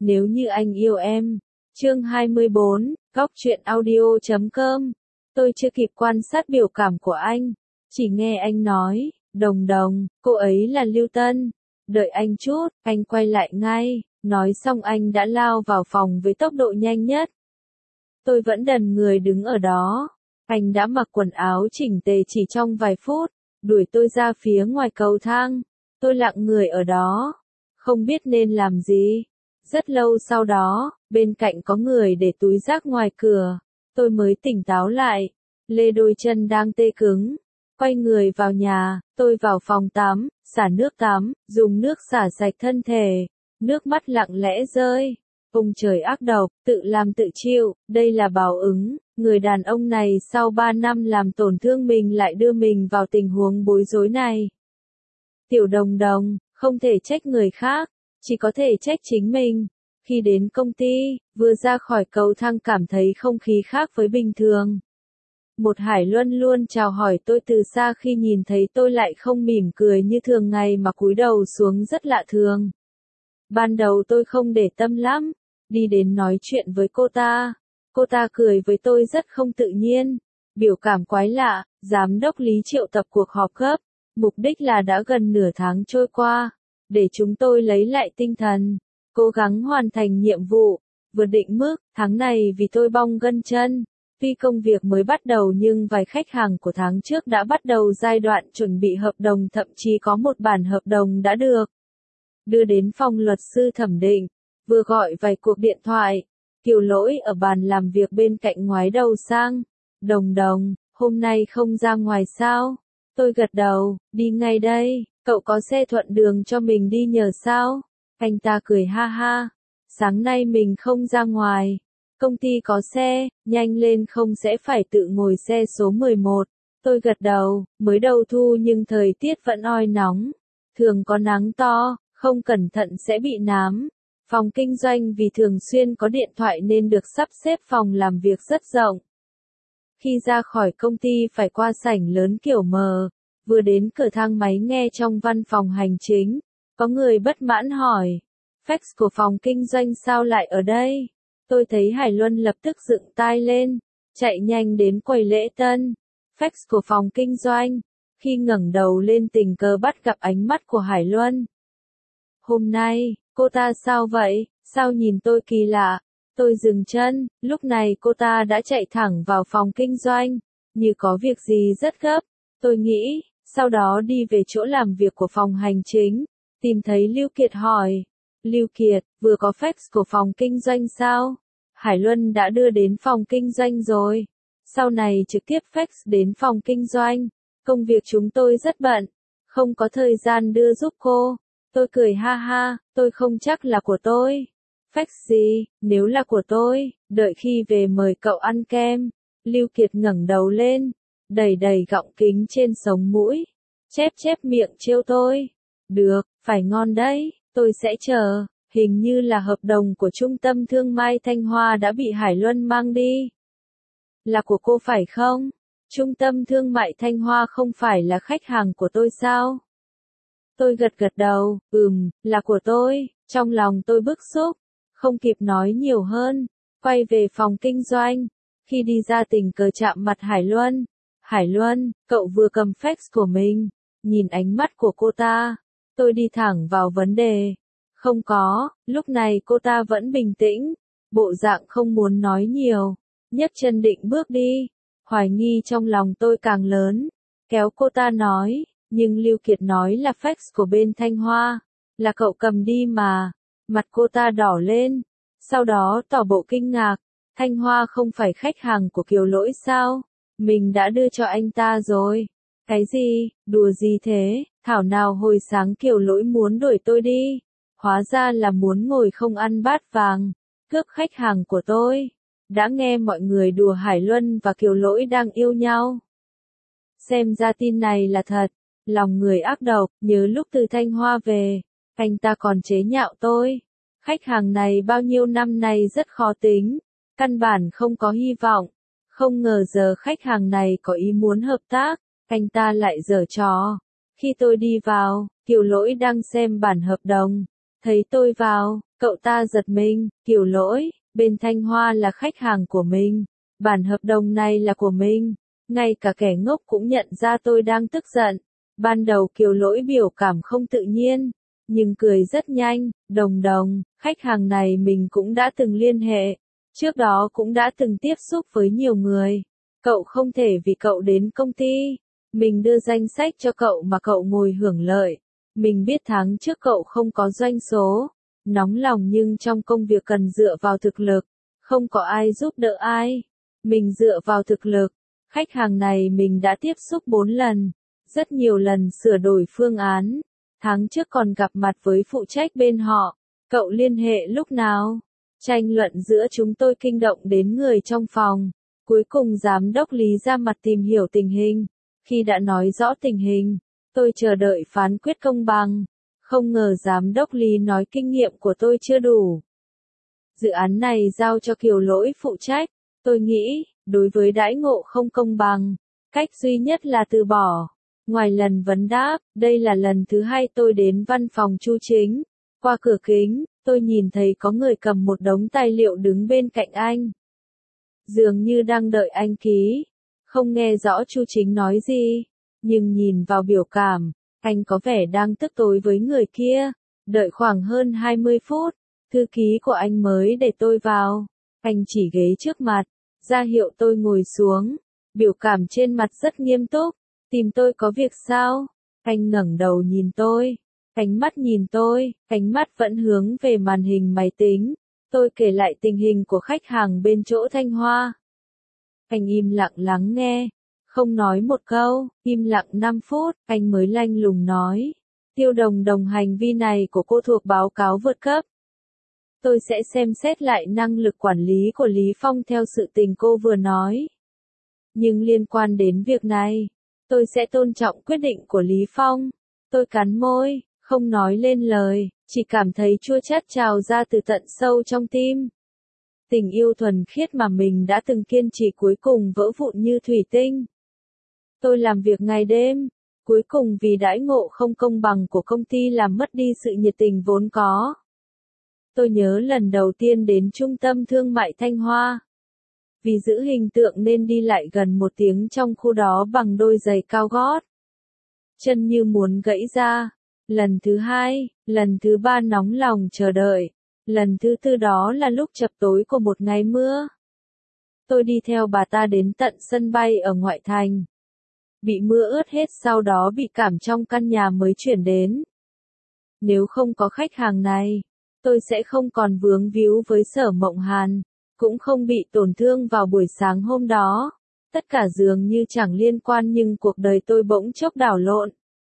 Nếu như anh yêu em. Chương 24, Góc truyện audio.com. Tôi chưa kịp quan sát biểu cảm của anh, chỉ nghe anh nói, Đồng Đồng, cô ấy là Lưu Tân. Đợi anh chút, anh quay lại ngay, nói xong anh đã lao vào phòng với tốc độ nhanh nhất. Tôi vẫn đần người đứng ở đó. Anh đã mặc quần áo chỉnh tề chỉ trong vài phút, đuổi tôi ra phía ngoài cầu thang. Tôi lặng người ở đó, không biết nên làm gì. Rất lâu sau đó, bên cạnh có người để túi rác ngoài cửa. Tôi mới tỉnh táo lại. Lê đôi chân đang tê cứng. Quay người vào nhà, tôi vào phòng tắm, xả nước tắm, dùng nước xả sạch thân thể. Nước mắt lặng lẽ rơi. Ông trời ác độc, tự làm tự chịu, đây là báo ứng. Người đàn ông này sau 3 năm làm tổn thương mình lại đưa mình vào tình huống bối rối này. Tiểu Đồng Đồng, không thể trách người khác, chỉ có thể trách chính mình. Khi đến công ty, vừa ra khỏi cầu thang cảm thấy không khí khác với bình thường. Một Hải Luân luôn chào hỏi tôi từ xa, khi nhìn thấy tôi lại không mỉm cười như thường ngày mà cúi đầu xuống rất lạ thường. Ban đầu tôi không để tâm lắm, đi đến nói chuyện với cô ta. Cô ta cười với tôi rất không tự nhiên, biểu cảm quái lạ. Giám đốc Lý triệu tập cuộc họp gấp, mục đích là đã gần nửa tháng trôi qua, để chúng tôi lấy lại tinh thần, cố gắng hoàn thành nhiệm vụ, vượt định mức. Tháng này vì tôi bong gân chân, tuy công việc mới bắt đầu nhưng vài khách hàng của tháng trước đã bắt đầu giai đoạn chuẩn bị hợp đồng, thậm chí có một bản hợp đồng đã được đưa đến phòng luật sư thẩm định. Vừa gọi vài cuộc điện thoại, Kiều Lỗi ở bàn làm việc bên cạnh ngoái đầu sang. Đồng Đồng, hôm nay không ra ngoài sao? Tôi gật đầu, đi ngay đây. Cậu có xe thuận đường cho mình đi nhờ sao? Anh ta cười ha ha. Sáng nay mình không ra ngoài. Công ty có xe, nhanh lên không sẽ phải tự ngồi xe số 11. Tôi gật đầu, mới đầu thu nhưng thời tiết vẫn oi nóng. Thường có nắng to, không cẩn thận sẽ bị nám. Phòng kinh doanh vì thường xuyên có điện thoại nên được sắp xếp phòng làm việc rất rộng. Khi ra khỏi công ty phải qua sảnh lớn kiểu mờ. Vừa đến cửa thang máy nghe trong văn phòng hành chính, có người bất mãn hỏi, fax của phòng kinh doanh sao lại ở đây? Tôi thấy Hải Luân lập tức dựng tai lên, chạy nhanh đến quầy lễ tân. Fax của phòng kinh doanh. Khi ngẩng đầu lên tình cờ bắt gặp ánh mắt của Hải Luân. Hôm nay, cô ta sao vậy? Sao nhìn tôi kỳ lạ? Tôi dừng chân, lúc này cô ta đã chạy thẳng vào phòng kinh doanh, như có việc gì rất gấp. Tôi nghĩ, sau đó đi về chỗ làm việc của phòng hành chính, tìm thấy Lưu Kiệt hỏi. Lưu Kiệt, vừa có fax của phòng kinh doanh sao? Hải Luân đã đưa đến phòng kinh doanh rồi. Sau này trực tiếp fax đến phòng kinh doanh. Công việc chúng tôi rất bận, không có thời gian đưa giúp cô. Tôi cười ha ha, tôi không chắc là của tôi. Fax gì, nếu là của tôi, đợi khi về mời cậu ăn kem. Lưu Kiệt ngẩng đầu lên, đầy đầy gọng kính trên sống mũi, chép chép miệng trêu tôi. Được, phải ngon đấy, tôi sẽ chờ. Hình như là hợp đồng của Trung tâm Thương mại Thanh Hoa đã bị Hải Luân mang đi. Là của cô phải không? Trung tâm Thương mại Thanh Hoa không phải là khách hàng của tôi sao? Tôi gật gật đầu, là của tôi. Trong lòng tôi bức xúc, không kịp nói nhiều hơn, quay về phòng kinh doanh. Khi đi ra tình cờ chạm mặt Hải Luân. Hải Luân, cậu vừa cầm fax của mình. Nhìn ánh mắt của cô ta, tôi đi thẳng vào vấn đề. Không có, lúc này cô ta vẫn bình tĩnh, bộ dạng không muốn nói nhiều, nhấc chân định bước đi. Hoài nghi trong lòng tôi càng lớn, kéo cô ta nói, nhưng Lưu Kiệt nói là fax của bên Thanh Hoa, là cậu cầm đi mà. Mặt cô ta đỏ lên, sau đó tỏ bộ kinh ngạc. Thanh Hoa không phải khách hàng của Kiều Lỗi sao? Mình đã đưa cho anh ta rồi. Cái gì, đùa gì thế? Thảo nào hồi sáng Kiều Lỗi muốn đuổi tôi đi. Hóa ra là muốn ngồi không ăn bát vàng, cướp khách hàng của tôi. Đã nghe mọi người đùa Hải Luân và Kiều Lỗi đang yêu nhau. Xem ra tin này là thật. Lòng người ác độc, nhớ lúc từ Thanh Hoa về, anh ta còn chế nhạo tôi. Khách hàng này bao nhiêu năm nay rất khó tính, căn bản không có hy vọng. Không ngờ giờ khách hàng này có ý muốn hợp tác, anh ta lại giở trò. Khi tôi đi vào, Kiều Lỗi đang xem bản hợp đồng. Thấy tôi vào, Cậu ta giật mình, Kiều Lỗi, bên Thanh Hoa là khách hàng của mình. Bản hợp đồng này là của mình. Ngay cả kẻ ngốc cũng nhận ra tôi đang tức giận. Ban đầu Kiều Lỗi biểu cảm không tự nhiên, nhưng cười rất nhanh. Đồng, khách hàng này mình cũng đã từng liên hệ. Trước đó cũng đã từng tiếp xúc với nhiều người. Cậu không thể vì cậu đến công ty, mình đưa danh sách cho cậu mà cậu ngồi hưởng lợi. Mình biết tháng trước cậu không có doanh số, nóng lòng nhưng trong công việc cần dựa vào thực lực, không có ai giúp đỡ ai. Mình dựa vào thực lực. Khách hàng này mình đã tiếp xúc 4 lần, rất nhiều lần sửa đổi phương án. Tháng trước còn gặp mặt với phụ trách bên họ. Cậu liên hệ lúc nào? Tranh luận giữa chúng tôi kinh động đến người trong phòng. Cuối cùng giám đốc Lý ra mặt tìm hiểu tình hình. Khi đã nói rõ tình hình, tôi chờ đợi phán quyết công bằng. Không ngờ giám đốc Lý nói kinh nghiệm của tôi chưa đủ. Dự án này giao cho Kiều Lỗi phụ trách. Tôi nghĩ, đối với đãi ngộ không công bằng, cách duy nhất là từ bỏ. Ngoài lần vấn đáp, đây là lần thứ 2 tôi đến văn phòng Chu Chính. Qua cửa kính, tôi nhìn thấy có người cầm một đống tài liệu đứng bên cạnh anh. Dường như đang đợi anh ký. Không nghe rõ Chu Chính nói gì, nhưng nhìn vào biểu cảm, anh có vẻ đang tức tối với người kia. Đợi khoảng hơn 20 phút, thư ký của anh mới để tôi vào. Anh chỉ ghế trước mặt, ra hiệu tôi ngồi xuống. Biểu cảm trên mặt rất nghiêm túc. Tìm tôi có việc sao? Anh ngẩng đầu nhìn tôi. Ánh mắt nhìn tôi, ánh mắt vẫn hướng về màn hình máy tính. Tôi kể lại tình hình của khách hàng bên chỗ Thanh Hoa. Anh im lặng lắng nghe, không nói một câu, im lặng 5 phút, anh mới lanh lùng nói. Tiêu Đồng hành vi này của cô thuộc báo cáo vượt cấp. Tôi sẽ xem xét lại năng lực quản lý của Lý Phong theo sự tình cô vừa nói. Nhưng liên quan đến việc này, tôi sẽ tôn trọng quyết định của Lý Phong. Tôi cắn môi, không nói lên lời, chỉ cảm thấy chua chát trào ra từ tận sâu trong tim. Tình yêu thuần khiết mà mình đã từng kiên trì cuối cùng vỡ vụn như thủy tinh. Tôi làm việc ngày đêm, cuối cùng vì đãi ngộ không công bằng của công ty làm mất đi sự nhiệt tình vốn có. Tôi nhớ lần đầu tiên đến trung tâm thương mại Thanh Hoa. Vì giữ hình tượng nên đi lại gần 1 tiếng trong khu đó bằng đôi giày cao gót. Chân như muốn gãy ra. Lần thứ 2, lần thứ 3 nóng lòng chờ đợi. Lần thứ 4 đó là lúc chập tối của một ngày mưa. Tôi đi theo bà ta đến tận sân bay ở ngoại thành. Bị mưa ướt hết sau đó bị cảm trong căn nhà mới chuyển đến. Nếu không có khách hàng này, tôi sẽ không còn vướng víu với Sở Mộng Hàn, cũng không bị tổn thương vào buổi sáng hôm đó. Tất cả dường như chẳng liên quan nhưng cuộc đời tôi bỗng chốc đảo lộn.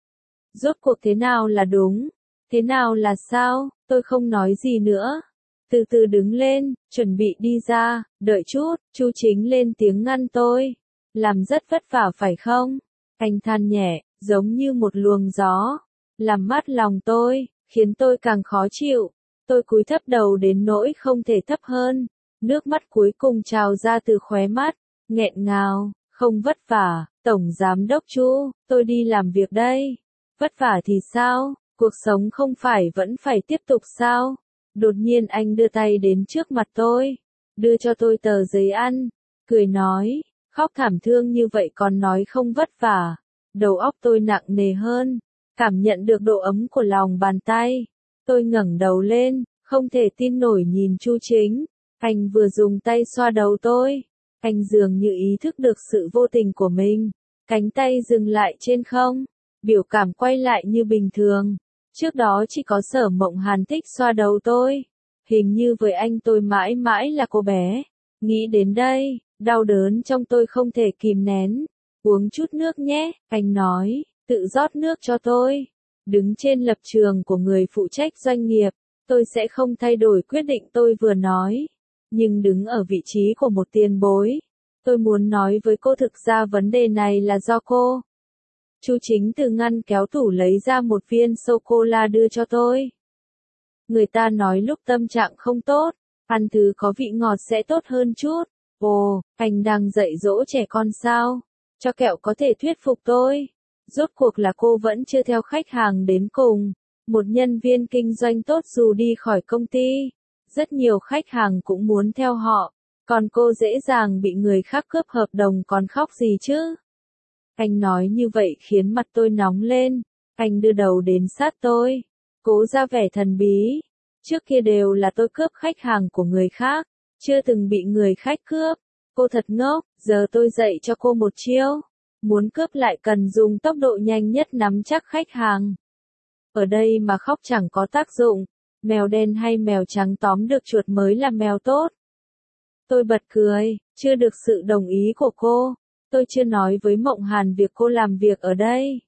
Rốt cuộc thế nào là đúng? Thế nào là sao? Tôi không nói gì nữa. Từ từ đứng lên, chuẩn bị đi ra, đợi chút, Chu Chính lên tiếng ngăn tôi. Làm rất vất vả phải không? Anh than nhẹ, giống như một luồng gió. Làm mát lòng tôi, khiến tôi càng khó chịu. Tôi cúi thấp đầu đến nỗi không thể thấp hơn. Nước mắt cuối cùng trào ra từ khóe mắt, nghẹn ngào, không vất vả, Tổng Giám đốc Chu, tôi đi làm việc đây. Vất vả thì sao, cuộc sống không phải vẫn phải tiếp tục sao? Đột nhiên anh đưa tay đến trước mặt tôi, đưa cho tôi tờ giấy ăn, cười nói, khóc thảm thương như vậy còn nói không vất vả. Đầu óc tôi nặng nề hơn, cảm nhận được độ ấm của lòng bàn tay. Tôi ngẩng đầu lên, không thể tin nổi nhìn Chu Chính. Anh vừa dùng tay xoa đầu tôi. Anh dường như ý thức được sự vô tình của mình. Cánh tay dừng lại trên không. Biểu cảm quay lại như bình thường. Trước đó chỉ có Sở Mộng Hàn thích xoa đầu tôi. Hình như với anh tôi mãi mãi là cô bé. Nghĩ đến đây, đau đớn trong tôi không thể kìm nén. Uống chút nước nhé, anh nói, tự rót nước cho tôi. Đứng trên lập trường của người phụ trách doanh nghiệp, tôi sẽ không thay đổi quyết định tôi vừa nói. Nhưng đứng ở vị trí của một tiền bối, tôi muốn nói với cô thực ra vấn đề này là do cô. Chu Chính từ ngăn kéo tủ lấy ra một viên sô-cô-la đưa cho tôi. Người ta nói lúc tâm trạng không tốt, ăn thứ có vị ngọt sẽ tốt hơn chút. Ồ, anh đang dạy dỗ trẻ con sao? Cho kẹo có thể thuyết phục tôi. Rốt cuộc là cô vẫn chưa theo khách hàng đến cùng. Một nhân viên kinh doanh tốt dù đi khỏi công ty, rất nhiều khách hàng cũng muốn theo họ, còn cô dễ dàng bị người khác cướp hợp đồng còn khóc gì chứ? Anh nói như vậy khiến mặt tôi nóng lên, anh đưa đầu đến sát tôi, cố ra vẻ thần bí. Trước kia đều là tôi cướp khách hàng của người khác, chưa từng bị người khách cướp. Cô thật ngốc, giờ tôi dạy cho cô một chiêu. Muốn cướp lại cần dùng tốc độ nhanh nhất nắm chắc khách hàng. Ở đây mà khóc chẳng có tác dụng, mèo đen hay mèo trắng tóm được chuột mới là mèo tốt. Tôi bật cười, chưa được sự đồng ý của cô, tôi chưa nói với Mộng Hàn việc cô làm việc ở đây.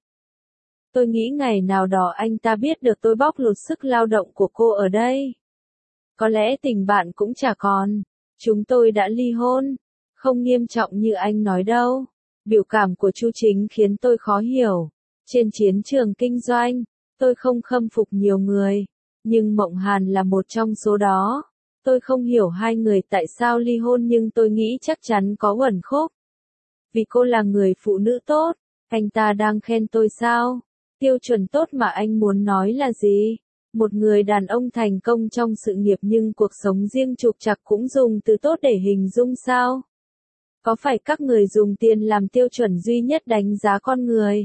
Tôi nghĩ ngày nào đó anh ta biết được tôi bóc lột sức lao động của cô ở đây. Có lẽ tình bạn cũng chả còn, chúng tôi đã ly hôn, không nghiêm trọng như anh nói đâu. Biểu cảm của Chu Chính khiến tôi khó hiểu. Trên chiến trường kinh doanh, tôi không khâm phục nhiều người, nhưng Mộng Hàn là một trong số đó. Tôi không hiểu hai người tại sao ly hôn nhưng tôi nghĩ chắc chắn có uẩn khúc. Vì cô là người phụ nữ tốt, anh ta đang khen tôi sao? Tiêu chuẩn tốt mà anh muốn nói là gì? Một người đàn ông thành công trong sự nghiệp nhưng cuộc sống riêng trục trặc cũng dùng từ tốt để hình dung sao? Có phải các người dùng tiền làm tiêu chuẩn duy nhất đánh giá con người?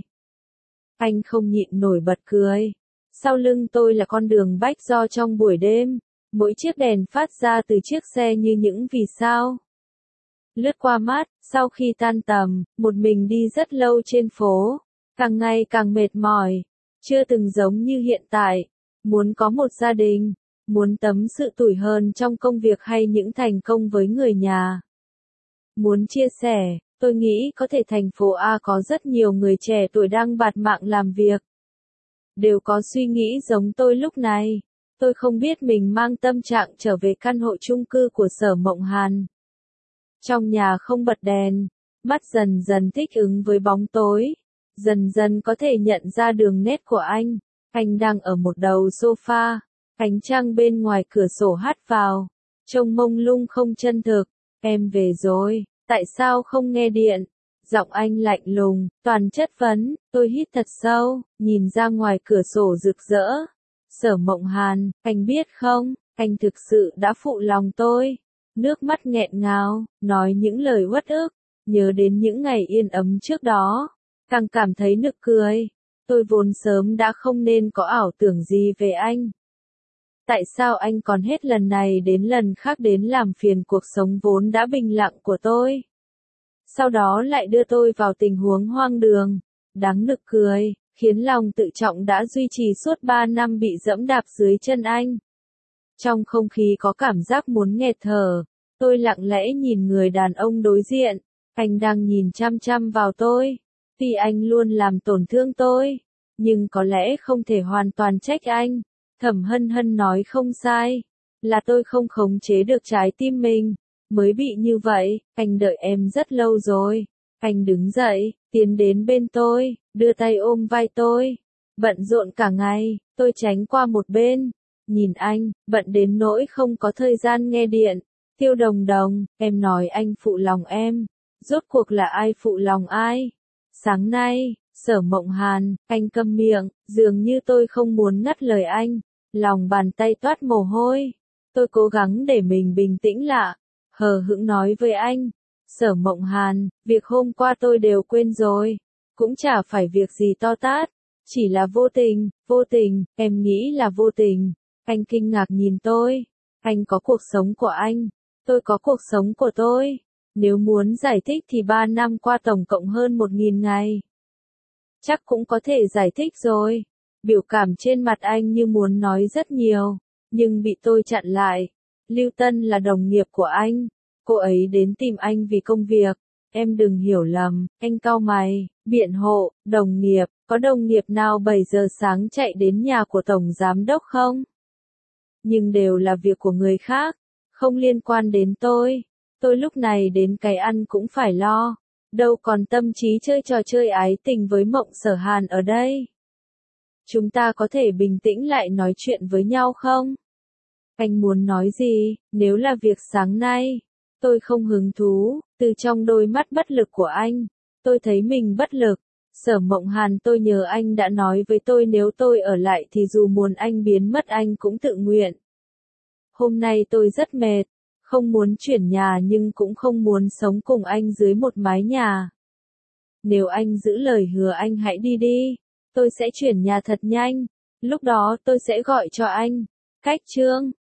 Anh không nhịn nổi bật cười. Sau lưng tôi là con đường bách do trong buổi đêm, mỗi chiếc đèn phát ra từ chiếc xe như những vì sao. Lướt qua mắt, sau khi tan tầm, một mình đi rất lâu trên phố, càng ngày càng mệt mỏi, chưa từng giống như hiện tại, muốn có một gia đình, muốn tâm sự tủi hờn trong công việc hay những thành công với người nhà. Muốn chia sẻ, tôi nghĩ có thể thành phố A có rất nhiều người trẻ tuổi đang bạt mạng làm việc. Đều có suy nghĩ giống tôi lúc này. Tôi không biết mình mang tâm trạng trở về căn hộ chung cư của Sở Mộng Hàn. Trong nhà không bật đèn, mắt dần dần thích ứng với bóng tối. Dần dần có thể nhận ra đường nét của anh. Anh đang ở một đầu sofa, ánh trăng bên ngoài cửa sổ hắt vào. Trông mông lung không chân thực. Em về rồi, tại sao không nghe điện? Giọng anh lạnh lùng, toàn chất vấn. Tôi hít thật sâu, nhìn ra ngoài cửa sổ rực rỡ. Sở Mộng Hàn, anh biết không, anh thực sự đã phụ lòng tôi. Nước mắt nghẹn ngào, nói những lời uất ức, nhớ đến những ngày yên ấm trước đó, càng cảm thấy nực cười. Tôi vốn sớm đã không nên có ảo tưởng gì về anh. Tại sao anh còn hết lần này đến lần khác đến làm phiền cuộc sống vốn đã bình lặng của tôi? Sau đó lại đưa tôi vào tình huống hoang đường, đáng nực cười, khiến lòng tự trọng đã duy trì suốt 3 năm bị dẫm đạp dưới chân anh. Trong không khí có cảm giác muốn nghẹt thở, tôi lặng lẽ nhìn người đàn ông đối diện, anh đang nhìn chăm chăm vào tôi. Tuy anh luôn làm tổn thương tôi, nhưng có lẽ không thể hoàn toàn trách anh. Thẩm Hân Hân nói không sai, là tôi không khống chế được trái tim mình, mới bị như vậy. Anh đợi em rất lâu rồi. Anh đứng dậy, tiến đến bên tôi, đưa tay ôm vai tôi. Bận rộn cả ngày, tôi tránh qua một bên, nhìn anh, bận đến nỗi không có thời gian nghe điện. Tiêu Đồng Đồng, em nói anh phụ lòng em, rốt cuộc là ai phụ lòng ai? Sáng nay, Sở Mộng Hàn, anh câm miệng, dường như tôi không muốn ngắt lời anh, lòng bàn tay toát mồ hôi. Tôi cố gắng để mình bình tĩnh lại, hờ hững nói với anh. Sở Mộng Hàn, việc hôm qua tôi đều quên rồi, cũng chả phải việc gì to tát, chỉ là vô tình, em nghĩ là vô tình. Anh kinh ngạc nhìn tôi, anh có cuộc sống của anh, tôi có cuộc sống của tôi. Nếu muốn giải thích thì 3 năm qua tổng cộng hơn 1.000 ngày. Chắc cũng có thể giải thích rồi. Biểu cảm trên mặt anh như muốn nói rất nhiều, nhưng bị tôi chặn lại. Lưu Tân là đồng nghiệp của anh. Cô ấy đến tìm anh vì công việc. Em đừng hiểu lầm, anh cau mày, biện hộ, đồng nghiệp, có đồng nghiệp nào 7 giờ sáng chạy đến nhà của Tổng Giám Đốc không? Nhưng đều là việc của người khác, không liên quan đến tôi. Tôi lúc này đến cái ăn cũng phải lo, đâu còn tâm trí chơi trò chơi ái tình với Mộng Sở Hàn ở đây. Chúng ta có thể bình tĩnh lại nói chuyện với nhau không? Anh muốn nói gì, nếu là việc sáng nay? Tôi không hứng thú, từ trong đôi mắt bất lực của anh, tôi thấy mình bất lực. Sở Mộng Hàn, tôi nhớ anh đã nói với tôi nếu tôi ở lại thì dù muốn anh biến mất anh cũng tự nguyện. Hôm nay tôi rất mệt, không muốn chuyển nhà nhưng cũng không muốn sống cùng anh dưới một mái nhà. Nếu anh giữ lời hứa anh hãy đi đi, tôi sẽ chuyển nhà thật nhanh, lúc đó tôi sẽ gọi cho anh. Cách chương